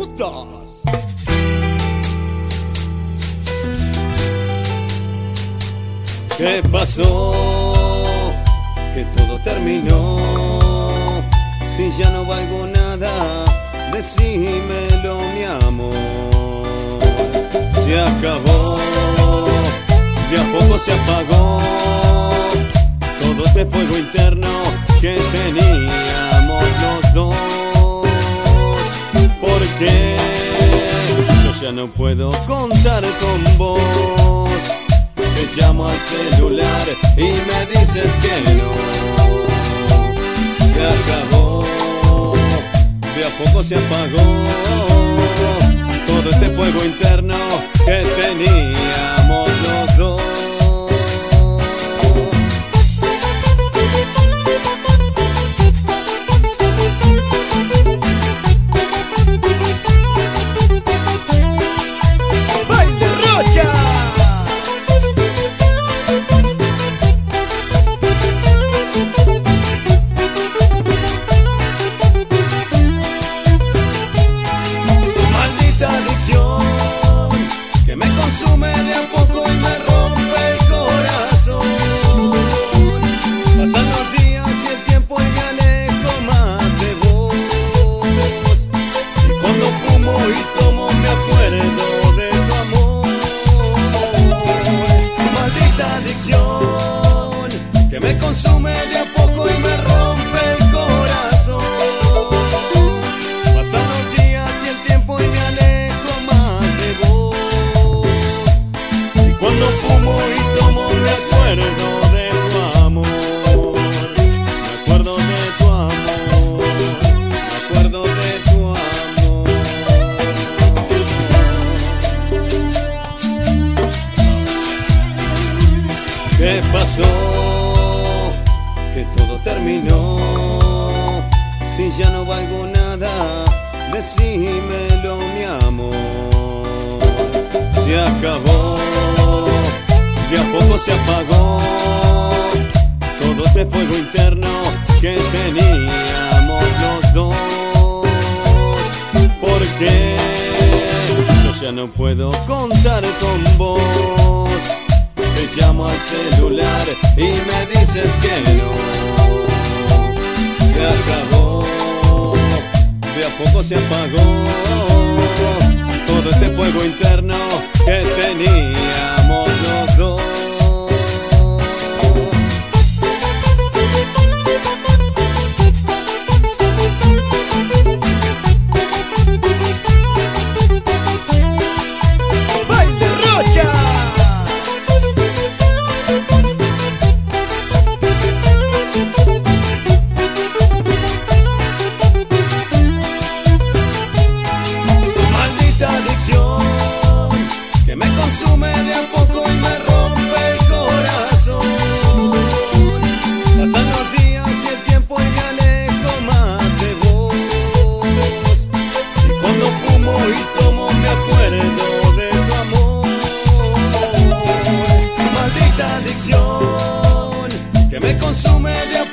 putas. ¿Qué pasó? Que todo terminó. Si ya no valgo nada, decímelo, mi amor. Se acabó, de a poco se apagó todo este fuego interno que teníamos los dos. Porque yo ya no puedo contar con vos. Te llamo al celular y me dices que no. Se acabó, de a poco se apagó todo este fuego interno que teníamos los dos. Que me consume de a poco y me rompe el corazón. Pasan los días y el tiempo y me alejo más de vos. Y cuando fumo y tomo me acuerdo de tu amor. Maldita adicción que me consume de a poco y me rompe el corazón. Pasan los días y el tiempo y me alejo más de vos. Cuando fumo y tomo me acuerdo de tu amor. Me acuerdo de tu amor. Me acuerdo de tu amor. ¿Qué pasó? Que todo terminó. Si ya no valgo nada, decímelo, mi amor. Se acabó, de a poco se apagó todo este fuego interno que teníamos los dos. Porque yo ya no puedo contar con vos. Te llamo al celular y me dices que no. Se acabó, de a poco se apagó todo este fuego interno que teníamos los dos. Que me consume de a poco y me rompe el corazón. Pasan los días y el tiempo y me alejo más de vos. Y cuando fumo y tomo me acuerdo de tu amor. Maldita adicción que me consume de a poco